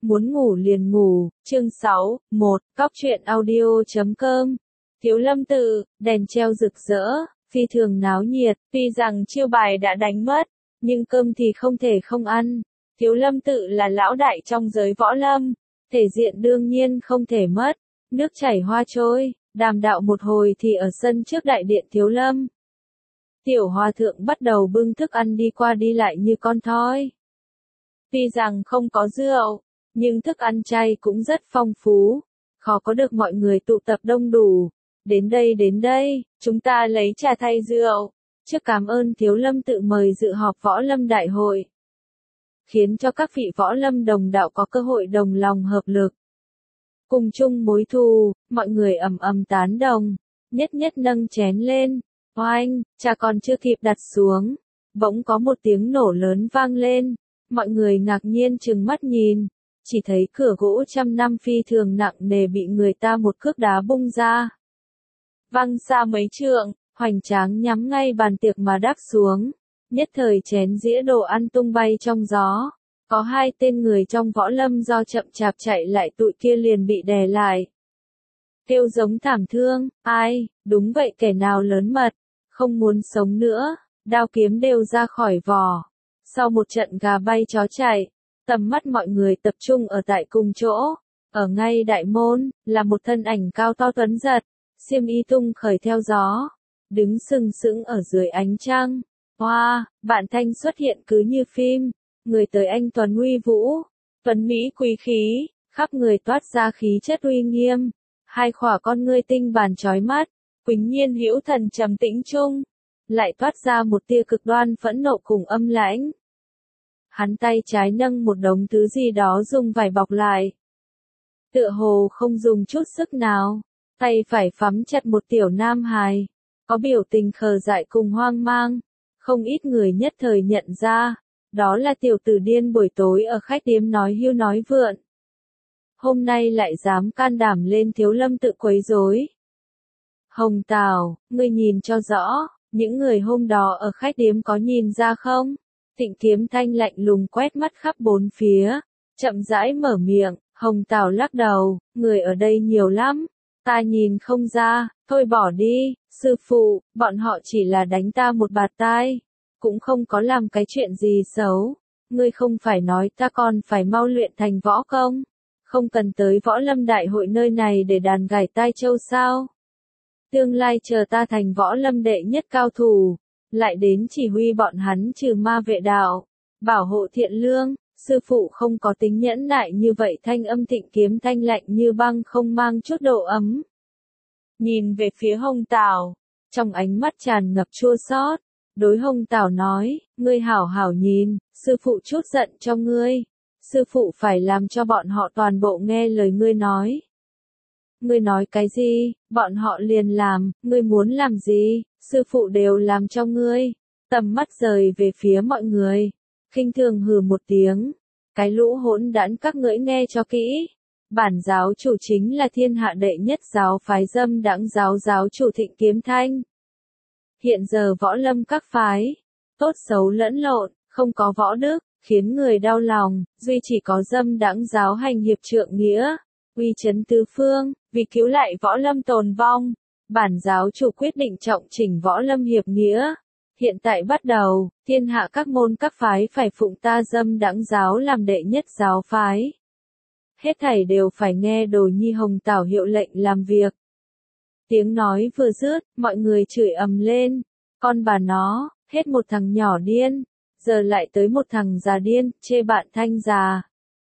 muốn ngủ liền ngủ, chương 6, 1, cóc truyện audio.com. Thiếu Lâm Tự, đèn treo rực rỡ, phi thường náo nhiệt, tuy rằng chiêu bài đã đánh mất, nhưng cơm thì không thể không ăn. Thiếu Lâm Tự là lão đại trong giới võ lâm, thể diện đương nhiên không thể mất, nước chảy hoa trôi, đàm đạo một hồi thì ở sân trước đại điện Thiếu Lâm. Tiểu hòa thượng bắt đầu bưng thức ăn đi qua đi lại như con thoi. Tuy rằng không có rượu, nhưng thức ăn chay cũng rất phong phú, khó có được mọi người tụ tập đông đủ. Đến đây, chúng ta lấy trà thay rượu, trước cảm ơn Thiếu Lâm Tự mời dự họp võ lâm đại hội. Khiến cho các vị võ lâm đồng đạo có cơ hội đồng lòng hợp lực. Cùng chung mối thù, mọi người ầm ầm tán đồng, nhất nhất nâng chén lên. Oanh, trà còn chưa kịp đặt xuống, bỗng có một tiếng nổ lớn vang lên, mọi người ngạc nhiên trừng mắt nhìn, chỉ thấy cửa gỗ trăm năm phi thường nặng nề bị người ta một cước đá bung ra. Văng xa mấy trượng, hoành tráng nhắm ngay bàn tiệc mà đáp xuống, nhất thời chén dĩa đồ ăn tung bay trong gió. Có hai tên người trong võ lâm do chậm chạp chạy lại tụi kia liền bị đè lại. Kêu giống thảm thương, ai, đúng vậy kẻ nào lớn mật, không muốn sống nữa, đao kiếm đều ra khỏi vỏ. Sau một trận gà bay chó chạy, tầm mắt mọi người tập trung ở tại cùng chỗ, ở ngay đại môn, là một thân ảnh cao to tuấn giật, xiêm y tung khởi theo gió, đứng sừng sững ở dưới ánh trăng. Hoa, Vạn Thanh xuất hiện cứ như phim, người tới anh tuấn uy vũ, tuấn mỹ quý khí, khắp người toát ra khí chất uy nghiêm, hai khỏa con ngươi tinh bàn chói mắt, quỳnh nhiên hữu thần trầm tĩnh trung, lại toát ra một tia cực đoan phẫn nộ cùng âm lãnh. Hắn tay trái nâng một đống thứ gì đó dùng vải bọc lại. Tựa hồ không dùng chút sức nào, tay phải phắm chặt một tiểu nam hài, có biểu tình khờ dại cùng hoang mang, không ít người nhất thời nhận ra, đó là tiểu tử điên buổi tối ở khách điếm nói hưu nói vượn. Hôm nay lại dám can đảm lên Thiếu Lâm Tự quấy rối. Hồng Tào, ngươi nhìn cho rõ, những người hôm đó ở khách điếm có nhìn ra không? Tịnh Kiếm Thanh lạnh lùng quét mắt khắp bốn phía, chậm rãi mở miệng. Hồng Tào lắc đầu, người ở đây nhiều lắm, ta nhìn không ra, thôi bỏ đi, sư phụ, bọn họ chỉ là đánh ta một bạt tai, cũng không có làm cái chuyện gì xấu, ngươi không phải nói ta còn phải mau luyện thành võ công, không cần tới võ lâm đại hội nơi này để đàn gảy tai châu sao? Tương lai chờ ta thành võ lâm đệ nhất cao thủ, lại đến chỉ huy bọn hắn trừ ma vệ đạo, bảo hộ thiện lương. Sư phụ không có tính nhẫn nại như vậy. Thanh âm Tịnh Kiếm Thanh lạnh như băng không mang chút độ ấm. Nhìn về phía Hồng Tào, trong ánh mắt tràn ngập chua xót, đối Hồng Tào nói, ngươi hảo hảo nhìn, sư phụ chút giận cho ngươi, sư phụ phải làm cho bọn họ toàn bộ nghe lời ngươi nói. Ngươi nói cái gì, bọn họ liền làm, ngươi muốn làm gì, sư phụ đều làm cho ngươi. Tầm mắt rời về phía mọi người, khinh thường hừ một tiếng, cái lũ hỗn đản các ngươi nghe cho kỹ, bản giáo chủ chính là thiên hạ đệ nhất giáo phái dâm đãng giáo chủ Tịnh Kiếm Thanh. Hiện giờ võ lâm các phái, tốt xấu lẫn lộn, không có võ đức, khiến người đau lòng, duy chỉ có dâm đãng giáo hành hiệp trượng nghĩa, uy chấn tứ phương, vì cứu lại võ lâm tồn vong, bản giáo chủ quyết định trọng chỉnh võ lâm hiệp nghĩa. Hiện tại bắt đầu, thiên hạ các môn các phái phải phụng ta dâm đãng giáo làm đệ nhất giáo phái. Hết thảy đều phải nghe Đồ Nhi Hồng Tào hiệu lệnh làm việc. Tiếng nói vừa dứt, mọi người chửi ầm lên, con bà nó, hết một thằng nhỏ điên, giờ lại tới một thằng già điên, chê bạn Thanh già.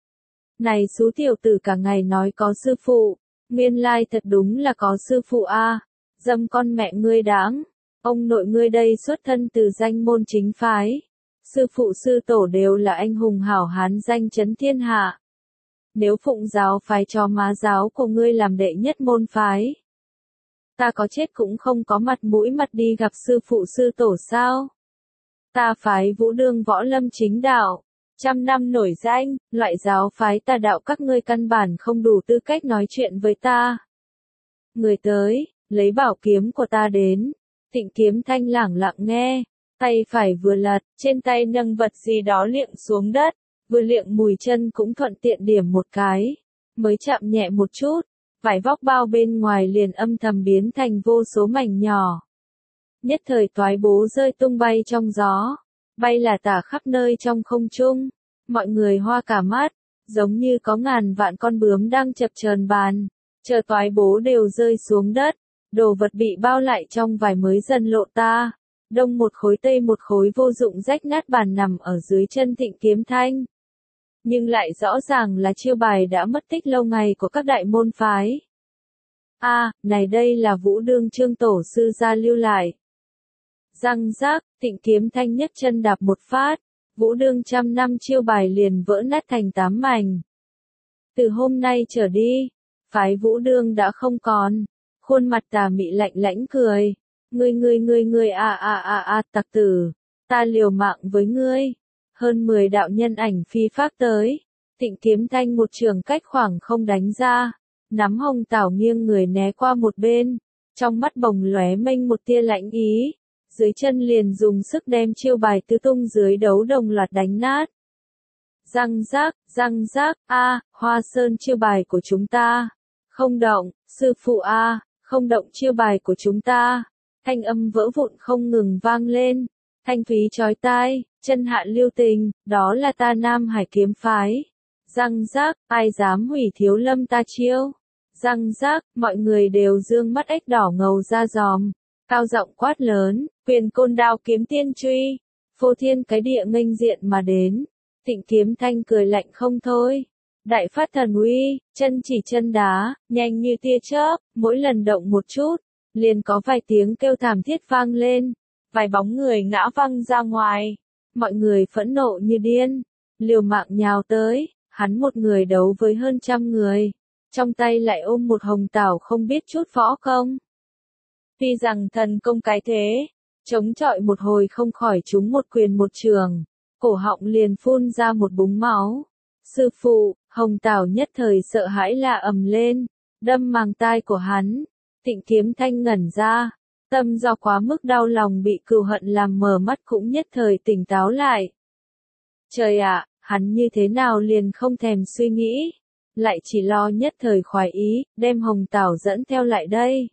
Này xú tiểu tử cả ngày nói có sư phụ, nguyên lai thật đúng là có sư phụ a, dâm con mẹ ngươi đáng. Ông nội ngươi đây xuất thân từ danh môn chính phái, sư phụ sư tổ đều là anh hùng hảo hán danh chấn thiên hạ. Nếu phụng giáo phái cho má giáo của ngươi làm đệ nhất môn phái, ta có chết cũng không có mặt mũi mặt đi gặp sư phụ sư tổ sao? Ta phái Vũ Đương võ lâm chính đạo, trăm năm nổi danh, loại giáo phái tà đạo các ngươi căn bản không đủ tư cách nói chuyện với ta. Người tới, lấy bảo kiếm của ta đến. Tịnh Kiếm Thanh lẳng lặng nghe, tay phải vừa lật, trên tay nâng vật gì đó liệng xuống đất, vừa liệng mùi chân cũng thuận tiện điểm một cái, mới chạm nhẹ một chút, vải vóc bao bên ngoài liền âm thầm biến thành vô số mảnh nhỏ. Nhất thời toái bố rơi tung bay trong gió, bay là tả khắp nơi trong không trung, mọi người hoa cả mắt, giống như có ngàn vạn con bướm đang chập chờn bàn, chờ toái bố đều rơi xuống đất, đồ vật bị bao lại trong vải mới dần lộ ta, đông một khối tây một khối vô dụng rách nát bàn nằm ở dưới chân Thịnh Kiếm Thanh. Nhưng lại rõ ràng là chiêu bài đã mất tích lâu ngày của các đại môn phái. Này đây là Vũ Đương Trương tổ sư gia lưu lại. Răng rác, Thịnh Kiếm Thanh nhất chân đạp một phát, Vũ Đương trăm năm chiêu bài liền vỡ nát thành 8 mảnh. Từ hôm nay trở đi, phái Vũ Đương đã không còn. Khuôn mặt Tà Mị lạnh lãnh cười, ngươi tặc tử, ta liều mạng với ngươi. Hơn 10 đạo nhân ảnh phi phác tới, Thịnh Kiếm Thanh một trường cách khoảng không đánh ra, nắm hồng tảo nghiêng người né qua một bên, trong mắt bồng lóe mênh một tia lãnh ý, dưới chân liền dùng sức đem chiêu bài tứ tung dưới đấu đồng loạt đánh nát. Răng rác, Hoa Sơn chiêu bài của chúng ta, không động, sư phụ không động chiêu bài của chúng ta, thanh âm vỡ vụn không ngừng vang lên, thanh thúy chói tai, chân hạ lưu tình, đó là ta Nam Hải kiếm phái. Răng rác, ai dám hủy Thiếu Lâm ta chiêu? Răng rác, mọi người đều dương mắt ếch đỏ ngầu ra giòm, cao giọng quát lớn, quyền côn đao kiếm tiên truy, phô thiên cái địa nghênh diện mà đến. Thịnh Kiếm Thanh cười lạnh không thôi. Đại phát thần uy, chân chỉ chân đá, nhanh như tia chớp, mỗi lần động một chút, liền có vài tiếng kêu thảm thiết vang lên, vài bóng người ngã văng ra ngoài. Mọi người phẫn nộ như điên, liều mạng nhào tới, hắn một người đấu với hơn 100 người, trong tay lại ôm một hồng tảo không biết chút võ công. Tuy rằng thần công cái thế, chống chọi một hồi không khỏi trúng một quyền một trường, cổ họng liền phun ra một búng máu. Sư phụ, hồng tảo nhất thời sợ hãi la ầm lên, đâm màng tai của hắn. Thịnh Kiếm Thanh ngẩn ra, tâm do quá mức đau lòng bị cừu hận làm mờ mắt cũng nhất thời tỉnh táo lại. Trời ạ, hắn như thế nào liền không thèm suy nghĩ, lại chỉ lo nhất thời khoái ý, đem hồng tảo dẫn theo lại đây.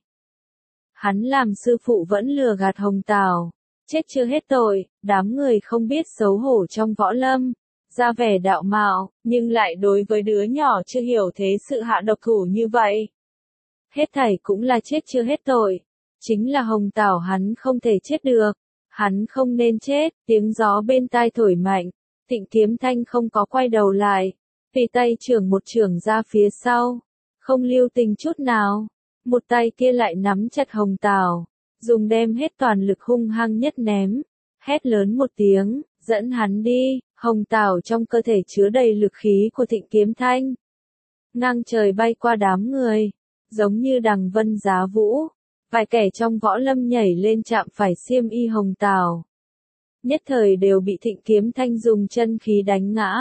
Hắn làm sư phụ vẫn lừa gạt hồng tảo, chết chưa hết tội, đám người không biết xấu hổ trong võ lâm, ra vẻ đạo mạo, nhưng lại đối với đứa nhỏ chưa hiểu thế sự hạ độc thủ như vậy. Hết thảy cũng là chết chưa hết tội, chính là hồng tảo hắn không thể chết được, hắn không nên chết. Tiếng gió bên tai thổi mạnh, Thịnh Kiếm Thanh không có quay đầu lại, tùy tay chưởng một chưởng ra phía sau, không lưu tình chút nào, một tay kia lại nắm chặt hồng tảo, dùng đem hết toàn lực hung hăng nhất ném, hét lớn một tiếng, dẫn hắn đi. Hồng tảo trong cơ thể chứa đầy lực khí của Thịnh Kiếm Thanh, ngang trời bay qua đám người, giống như đằng vân giá vũ, vài kẻ trong võ lâm nhảy lên chạm phải xiêm y hồng tảo, nhất thời đều bị Thịnh Kiếm Thanh dùng chân khí đánh ngã,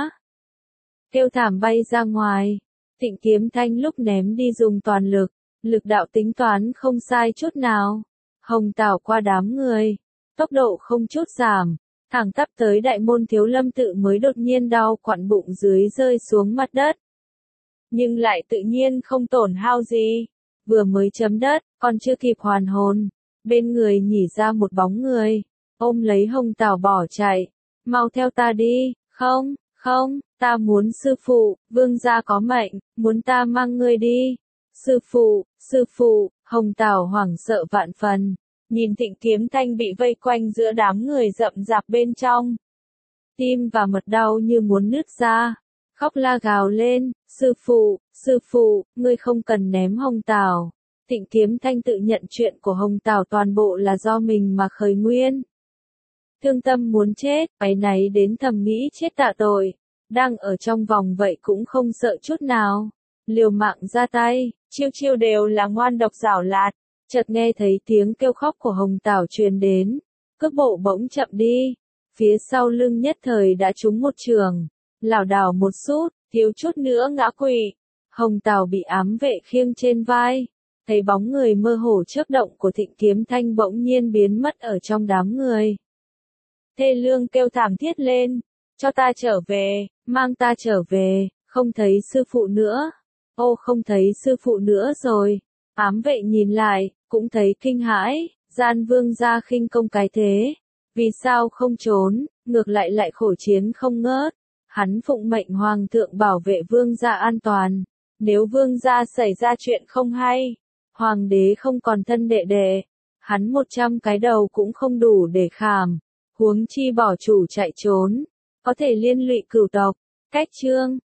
kêu thảm bay ra ngoài. Thịnh Kiếm Thanh lúc ném đi dùng toàn lực, lực đạo tính toán không sai chút nào, hồng tảo qua đám người, tốc độ không chút giảm, thẳng tắp tới đại môn Thiếu Lâm tự mới đột nhiên đau quặn bụng dưới rơi xuống mặt đất. Nhưng lại tự nhiên không tổn hao gì, vừa mới chấm đất, còn chưa kịp hoàn hồn, bên người nhỉ ra một bóng người, ôm lấy hồng tảo bỏ chạy, mau theo ta đi, không, ta muốn sư phụ, vương gia có mệnh, muốn ta mang ngươi đi. Sư phụ, hồng tảo hoảng sợ vạn phần. Nhìn Thịnh Kiếm Thanh bị vây quanh giữa đám người rậm rạp bên trong. Tim và mật đau như muốn nứt ra. Khóc la gào lên, sư phụ, ngươi không cần ném hồng tảo. Thịnh Kiếm Thanh tự nhận chuyện của hồng tảo toàn bộ là do mình mà khởi nguyên. Thương tâm muốn chết, áy náy đến thầm nghĩ chết tạ tội. Đang ở trong vòng vậy cũng không sợ chút nào. Liều mạng ra tay, chiêu đều là ngoan độc giảo lạt. Chợt nghe thấy tiếng kêu khóc của hồng tảo truyền đến, cước bộ bỗng chậm đi, phía sau lưng nhất thời đã trúng một trường, lảo đảo một sút, thiếu chút nữa ngã quỵ. Hồng tảo bị ám vệ khiêng trên vai, thấy bóng người mơ hồ chớp động của Thịnh Kiếm Thanh bỗng nhiên biến mất ở trong đám người. Thê lương kêu thảm thiết lên, cho ta trở về, mang ta trở về, không thấy sư phụ nữa. Ô không thấy sư phụ nữa rồi. Ám vệ nhìn lại, cũng thấy kinh hãi, Gian Vương gia khinh công cái thế. Vì sao không trốn, ngược lại lại khổ chiến không ngớt. Hắn phụng mệnh hoàng thượng bảo vệ vương gia an toàn. Nếu vương gia xảy ra chuyện không hay, hoàng đế không còn thân đệ đệ, hắn 100 cái đầu cũng không đủ để khảm. Huống chi bỏ chủ chạy trốn, có thể liên lụy cửu tộc. Cách chương